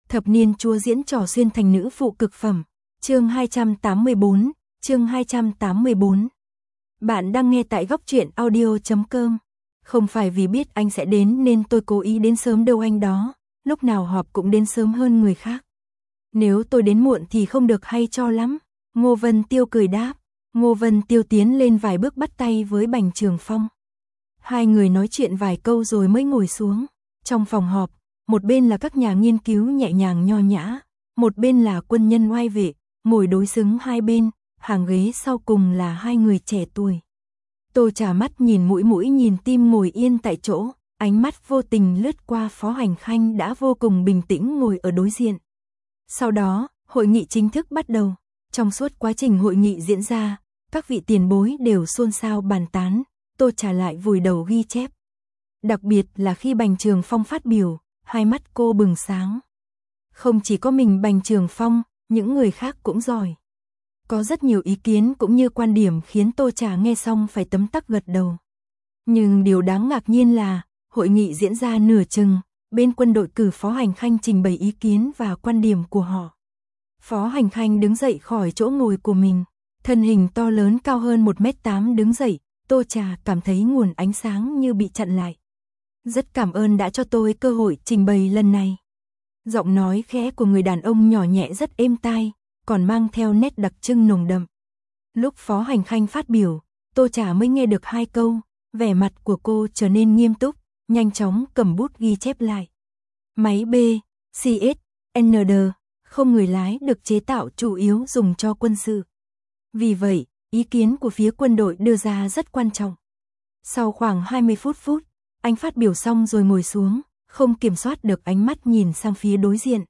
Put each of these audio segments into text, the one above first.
Thập niên chúa diễn trò xuyên thành nữ phụ cực phẩm. Chương 284, chương 284. Bạn đang nghe tại góc truyện audio.com. Không phải vì biết anh sẽ đến nên tôi cố ý đến sớm đâu anh đó, lúc nào họp cũng đến sớm hơn người khác. Nếu tôi đến muộn thì không được hay cho lắm. Ngô Vân Tiêu cười đáp. Ngô Vân Tiêu tiến lên vài bước bắt tay với Bành Trường Phong. Hai người nói chuyện vài câu rồi mới ngồi xuống. Trong phòng họp, một bên là các nhà nghiên cứu nhẹ nhàng nho nhã, một bên là quân nhân oai vệ, ngồi đối xứng hai bên, hàng ghế sau cùng là hai người trẻ tuổi. Tô Trà mắt nhìn mũi nhìn tim ngồi yên tại chỗ, ánh mắt vô tình lướt qua Phó Hành Khanh đã vô cùng bình tĩnh ngồi ở đối diện. Sau đó, hội nghị chính thức bắt đầu. Trong suốt quá trình hội nghị diễn ra, các vị tiền bối đều xôn xao bàn tán, Tô Trà lại vùi đầu ghi chép. Đặc biệt là khi Bành Trường Phong phát biểu, hai mắt cô bừng sáng. Không chỉ có mình Bành Trường Phong, những người khác cũng giỏi. Có rất nhiều ý kiến cũng như quan điểm khiến Tô Trà nghe xong phải tấm tắc gật đầu. Nhưng điều đáng ngạc nhiên là, hội nghị diễn ra nửa chừng, bên quân đội cử Phó Hành Khanh trình bày ý kiến và quan điểm của họ. Phó Hành Khanh đứng dậy khỏi chỗ ngồi của mình, thân hình to lớn cao hơn 1m8 đứng dậy, Tô Trà cảm thấy nguồn ánh sáng như bị chặn lại. Rất cảm ơn đã cho tôi cơ hội trình bày lần này. Giọng nói khẽ của người đàn ông nhỏ nhẹ rất êm tai, còn mang theo nét đặc trưng nồng đậm. Lúc Phó Hành Khanh phát biểu, Tô Trà mới nghe được hai câu, vẻ mặt của cô trở nên nghiêm túc, nhanh chóng cầm bút ghi chép lại. Máy B, CS, ND, không người lái được chế tạo chủ yếu dùng cho quân sự. Vì vậy, ý kiến của phía quân đội đưa ra rất quan trọng. Sau khoảng 20 phút, anh phát biểu xong rồi ngồi xuống, không kiểm soát được ánh mắt nhìn sang phía đối diện.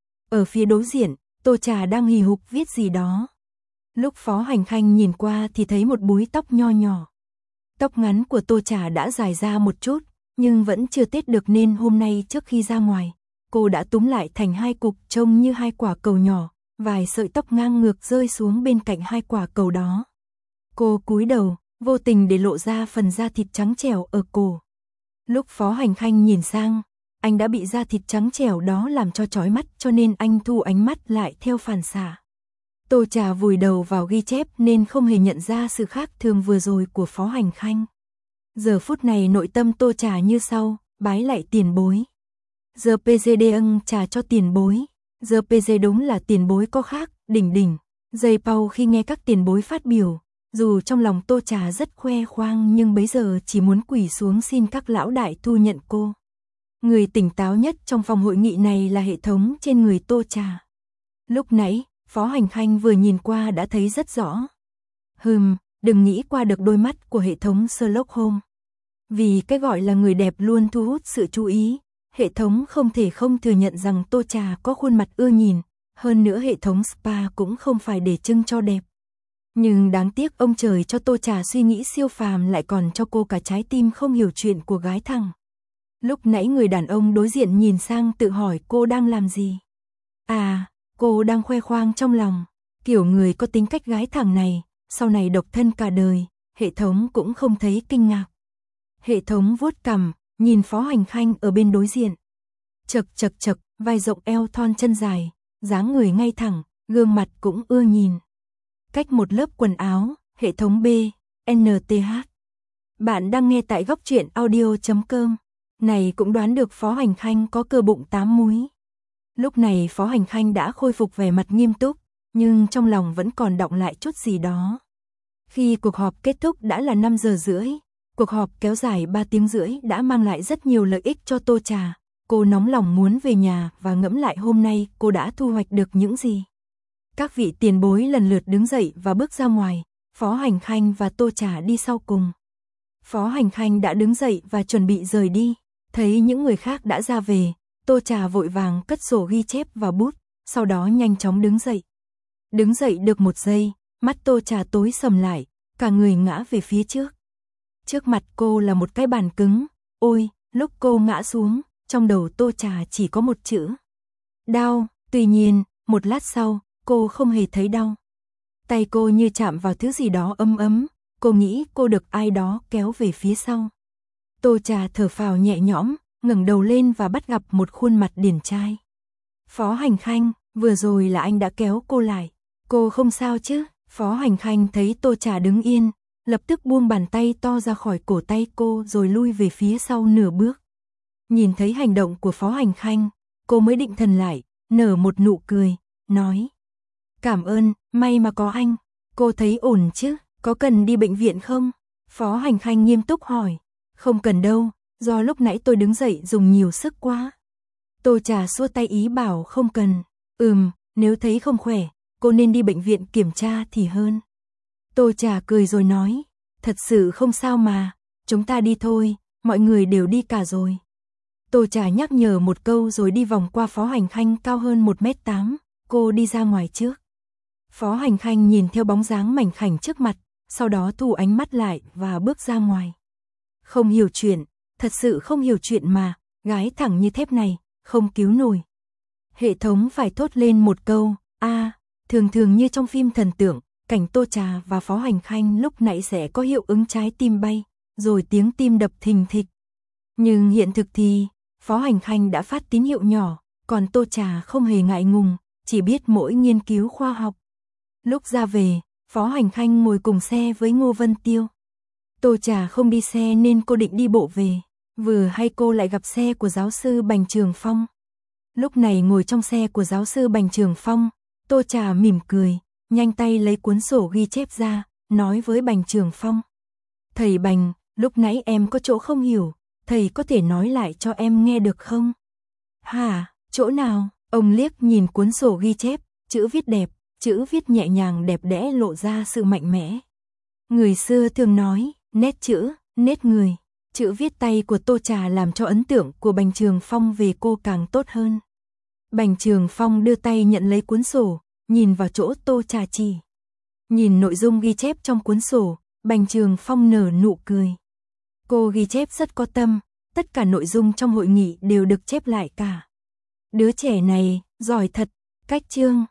Ở phía đối diện, Tô Trà đang hì hục viết gì đó. Lúc Phó Hành Khanh nhìn qua thì thấy một búi tóc nho nhỏ. Tóc ngắn của Tô Trà đã dài ra một chút, nhưng vẫn chưa tết được nên hôm nay trước khi ra ngoài, cô đã túm lại thành hai cục trông như hai quả cầu nhỏ, vài sợi tóc ngang ngược rơi xuống bên cạnh hai quả cầu đó. Cô cúi đầu, vô tình để lộ ra phần da thịt trắng trẻo ở cổ. Lúc Phó Hành Khanh nhìn sang, anh đã bị da thịt trắng trẻo đó làm cho chói mắt cho nên anh thu ánh mắt lại theo phản xạ. Tô Trà vùi đầu vào ghi chép nên không hề nhận ra sự khác thường vừa rồi của Phó Hành Khanh. Giờ phút này nội tâm Tô Trà như sau, bái lại tiền bối. Giờ PGD ưng trà cho tiền bối. Giờ PG đúng là tiền bối có khác, đỉnh. Dây Pau khi nghe các tiền bối phát biểu, dù trong lòng Tô Trà rất khoe khoang nhưng bấy giờ chỉ muốn quỳ xuống xin các lão đại thu nhận cô. Người tỉnh táo nhất trong phòng hội nghị này là hệ thống trên người Tô Trà. Lúc nãy, Phó Hành Khanh vừa nhìn qua đã thấy rất rõ. Đừng nghĩ qua được đôi mắt của hệ thống Sherlock Holmes. Vì cái gọi là người đẹp luôn thu hút sự chú ý, hệ thống không thể không thừa nhận rằng Tô Trà có khuôn mặt ưa nhìn, hơn nữa hệ thống spa cũng không phải để trưng cho đẹp. Nhưng đáng tiếc ông trời cho Tô Trà suy nghĩ siêu phàm lại còn cho cô cả trái tim không hiểu chuyện của gái thằng. Lúc nãy người đàn ông đối diện nhìn sang tự hỏi cô đang làm gì. À, cô đang khoe khoang trong lòng, kiểu người có tính cách gái thẳng này, sau này độc thân cả đời, hệ thống cũng không thấy kinh ngạc. Hệ thống vuốt cằm, nhìn Phó Hành Khanh ở bên đối diện. Chật, vai rộng eo thon chân dài, dáng người ngay thẳng, gương mặt cũng ưa nhìn. Cách một lớp quần áo, hệ thống B, NTH. Bạn đang nghe tại góc truyện audio.com. Này cũng đoán được Phó Hành Khanh có cơ bụng 8 múi. Lúc này Phó Hành Khanh đã khôi phục vẻ mặt nghiêm túc, nhưng trong lòng vẫn còn đọng lại chút gì đó. Khi cuộc họp kết thúc đã là 5 giờ rưỡi, cuộc họp kéo dài 3 tiếng rưỡi đã mang lại rất nhiều lợi ích cho Tô Trà. Cô nóng lòng muốn về nhà và ngẫm lại hôm nay cô đã thu hoạch được những gì. Các vị tiền bối lần lượt đứng dậy và bước ra ngoài, Phó Hành Khanh và Tô Trà đi sau cùng. Phó Hành Khanh đã đứng dậy và chuẩn bị rời đi, thấy những người khác đã ra về, Tô Trà vội vàng cất sổ ghi chép và bút, sau đó nhanh chóng đứng dậy. Đứng dậy được một giây, mắt Tô Trà tối sầm lại, cả người ngã về phía trước. Trước mặt cô là một cái bàn cứng, ôi, lúc cô ngã xuống, trong đầu Tô Trà chỉ có một chữ. Đau, tuy nhiên, một lát sau, cô không hề thấy đau. Tay cô như chạm vào thứ gì đó ấm ấm, cô nghĩ cô được ai đó kéo về phía sau. Tô Trà thở phào nhẹ nhõm, ngẩng đầu lên và bắt gặp một khuôn mặt điển trai. Phó Hành Khanh, vừa rồi là anh đã kéo cô lại. Cô không sao chứ? Phó Hành Khanh thấy Tô Trà đứng yên, lập tức buông bàn tay to ra khỏi cổ tay cô rồi lui về phía sau nửa bước. Nhìn thấy hành động của Phó Hành Khanh, cô mới định thần lại, nở một nụ cười, nói. Cảm ơn, may mà có anh. Cô thấy ổn chứ, có cần đi bệnh viện không? Phó Hành Khanh nghiêm túc hỏi. Không cần đâu, do lúc nãy tôi đứng dậy dùng nhiều sức quá. Tô Trà xua tay ý bảo không cần. Nếu thấy không khỏe, cô nên đi bệnh viện kiểm tra thì hơn. Tô Trà cười rồi nói. Thật sự không sao mà, chúng ta đi thôi, mọi người đều đi cả rồi. Tô Trà nhắc nhở một câu rồi đi vòng qua Phó Hành Khanh cao hơn 1m8, cô đi ra ngoài trước. Phó Hành Khanh nhìn theo bóng dáng mảnh khảnh trước mặt, sau đó thu ánh mắt lại và bước ra ngoài. Không hiểu chuyện, thật sự không hiểu chuyện mà, gái thẳng như thép này, không cứu nổi. Hệ thống phải thốt lên một câu, thường thường như trong phim thần tượng, cảnh Tô Trà và Phó Hành Khanh lúc nãy sẽ có hiệu ứng trái tim bay, rồi tiếng tim đập thình thịch. Nhưng hiện thực thì, Phó Hành Khanh đã phát tín hiệu nhỏ, còn Tô Trà không hề ngại ngùng, chỉ biết mỗi nghiên cứu khoa học. Lúc ra về, Phó Hành Khanh ngồi cùng xe với Ngô Vân Tiêu. Tô Trà không đi xe nên cô định đi bộ về, vừa hay cô lại gặp xe của giáo sư Bành Trường Phong. Lúc này ngồi trong xe của giáo sư Bành Trường Phong, Tô Trà mỉm cười, nhanh tay lấy cuốn sổ ghi chép ra, nói với Bành Trường Phong. Thầy Bành, lúc nãy em có chỗ không hiểu, thầy có thể nói lại cho em nghe được không? Hả, chỗ nào? Ông liếc nhìn cuốn sổ ghi chép, chữ viết đẹp, chữ viết nhẹ nhàng đẹp đẽ lộ ra sự mạnh mẽ. Người xưa thường nói, nét chữ, nét người. Chữ viết tay của Tô Trà làm cho ấn tượng của Bành Trường Phong về cô càng tốt hơn. Bành Trường Phong đưa tay nhận lấy cuốn sổ, nhìn vào chỗ Tô Trà chỉ. Nhìn nội dung ghi chép trong cuốn sổ, Bành Trường Phong nở nụ cười. Cô ghi chép rất có tâm, tất cả nội dung trong hội nghị đều được chép lại cả. Đứa trẻ này, giỏi thật, cách chương.